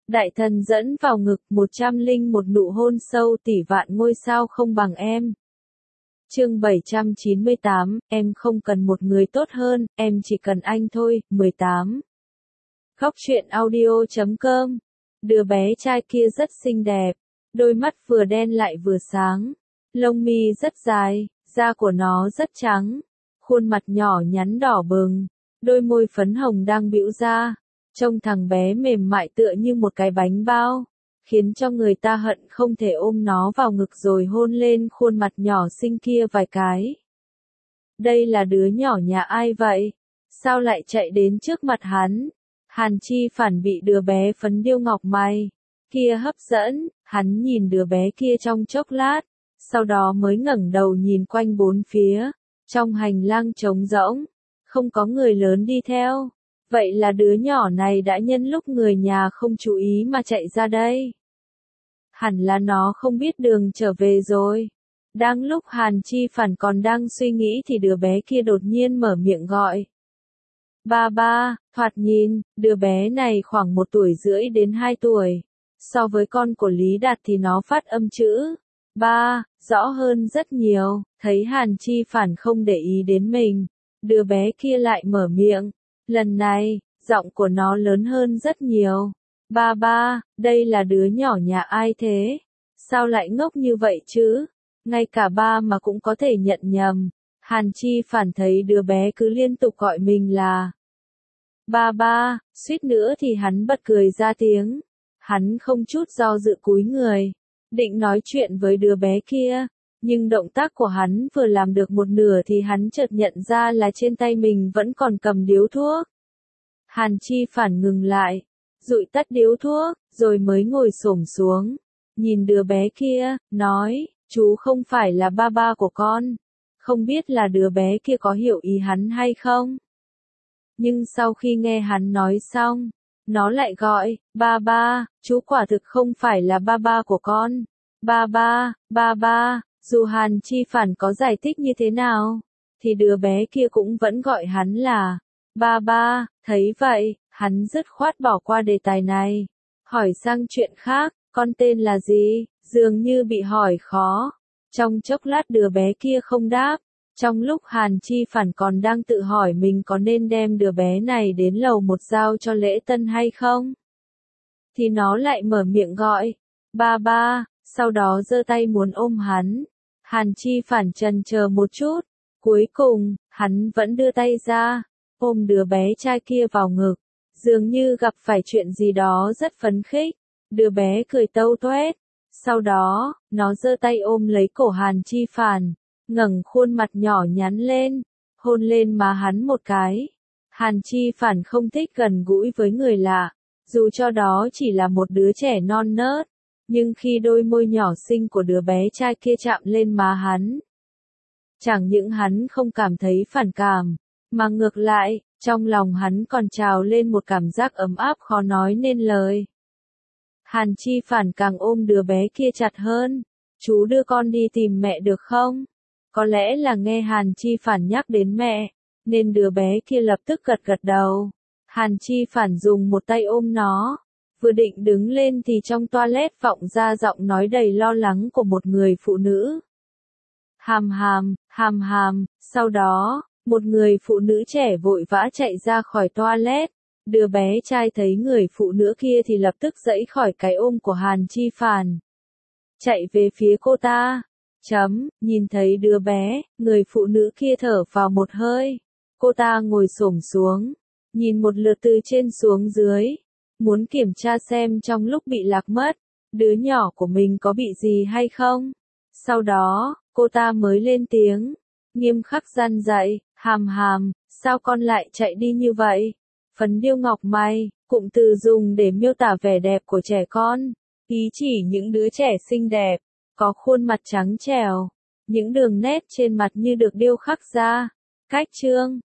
Đại thần dẫn vào ngực 101 nụ hôn sâu tỷ vạn ngôi sao không bằng em. Chương 798, em không cần một người tốt hơn, em chỉ cần anh thôi. 18. Khóc chuyện audio.com. Đứa bé trai kia rất xinh đẹp, đôi mắt vừa đen lại vừa sáng, lông mi rất dài, da của nó rất trắng, khuôn mặt nhỏ nhắn đỏ bừng, đôi môi phấn hồng đang bĩu ra, trông thằng bé mềm mại tựa như một cái bánh bao, khiến cho người ta hận không thể ôm nó vào ngực rồi hôn lên khuôn mặt nhỏ xinh kia vài cái. Đây là đứa nhỏ nhà ai vậy? Sao lại chạy đến trước mặt hắn? Hàn Chi Phản bị đứa bé phấn điêu ngọc mai kia hấp dẫn, hắn nhìn đứa bé kia trong chốc lát, sau đó mới ngẩng đầu nhìn quanh bốn phía, trong hành lang trống rỗng, không có người lớn đi theo. Vậy là đứa nhỏ này đã nhân lúc người nhà không chú ý mà chạy ra đây. Hẳn là nó không biết đường trở về rồi. Đang lúc Hàn Chi Phản còn đang suy nghĩ thì đứa bé kia đột nhiên mở miệng gọi. Ba ba, thoạt nhìn, đứa bé này khoảng 1 tuổi rưỡi đến 2 tuổi. So với con của Lý Đạt thì nó phát âm chữ ba rõ hơn rất nhiều. Thấy Hàn Chi Phản không để ý đến mình, đứa bé kia lại mở miệng. Lần này, giọng của nó lớn hơn rất nhiều. Ba ba, đây là đứa nhỏ nhà ai thế? Sao lại ngốc như vậy chứ? Ngay cả ba mà cũng có thể nhận nhầm. Hàn Chi Phản thấy đứa bé cứ liên tục gọi mình là ba ba, suýt nữa thì hắn bật cười ra tiếng. Hắn không chút do dự cúi người, định nói chuyện với đứa bé kia, nhưng động tác của hắn vừa làm được một nửa thì hắn chợt nhận ra là trên tay mình vẫn còn cầm điếu thuốc. Hàn Chi Phản ngừng lại, dụi tắt điếu thuốc, rồi mới ngồi xổm xuống, nhìn đứa bé kia, nói, chú không phải là ba ba của con. Không biết là đứa bé kia có hiểu ý hắn hay không? Nhưng sau khi nghe hắn nói xong, nó lại gọi, ba ba, chú quả thực không phải là ba ba của con. Ba ba, dù Hàn Chi Phản có giải thích như thế nào, thì đứa bé kia cũng vẫn gọi hắn là ba ba. Thấy vậy, hắn dứt khoát bỏ qua đề tài này, hỏi sang chuyện khác, con tên là gì? Dường như bị hỏi khó. Trong chốc lát đứa bé kia không đáp. Trong lúc Hàn Chi Phản còn đang tự hỏi mình có nên đem đứa bé này đến lầu 1 giao cho lễ tân hay không, thì nó lại mở miệng gọi, ba ba, sau đó giơ tay muốn ôm hắn. Hàn Chi Phản chần chờ một chút, cuối cùng, hắn vẫn đưa tay ra, ôm đứa bé trai kia vào ngực, dường như gặp phải chuyện gì đó rất phấn khích. Đứa bé cười tâu toét, sau đó, nó giơ tay ôm lấy cổ Hàn Chi Phản, ngẩng khuôn mặt nhỏ nhắn lên, hôn lên má hắn một cái. Hàn Chi Phản không thích gần gũi với người lạ, dù cho đó chỉ là một đứa trẻ non nớt, nhưng khi đôi môi nhỏ xinh của đứa bé trai kia chạm lên má hắn, chẳng những hắn không cảm thấy phản cảm, mà ngược lại, trong lòng hắn còn trào lên một cảm giác ấm áp khó nói nên lời. Hàn Chi Phản càng ôm đứa bé kia chặt hơn. Chú đưa con đi tìm mẹ được không? Có lẽ là nghe Hàn Chi Phản nhắc đến mẹ, nên đứa bé kia lập tức gật gật đầu. Hàn Chi Phản dùng một tay ôm nó, vừa định đứng lên thì trong toilet vọng ra giọng nói đầy lo lắng của một người phụ nữ. Hàm hàm, sau đó, một người phụ nữ trẻ vội vã chạy ra khỏi toilet. Đứa bé trai thấy người phụ nữ kia thì lập tức giãy khỏi cái ôm của Hàn Chi Phản, chạy về phía cô ta. Nhìn thấy đứa bé, người phụ nữ kia thở vào một hơi. Cô ta ngồi xổm xuống, nhìn một lượt từ trên xuống dưới, muốn kiểm tra xem trong lúc bị lạc mất, đứa nhỏ của mình có bị gì hay không. Sau đó, cô ta mới lên tiếng, nghiêm khắc răn dạy, hàm, sao con lại chạy đi như vậy? Phấn điêu ngọc mai, cụm từ dùng để miêu tả vẻ đẹp của trẻ con, ý chỉ những đứa trẻ xinh đẹp, có khuôn mặt trắng trẻo, những đường nét trên mặt như được điêu khắc ra. Cách chương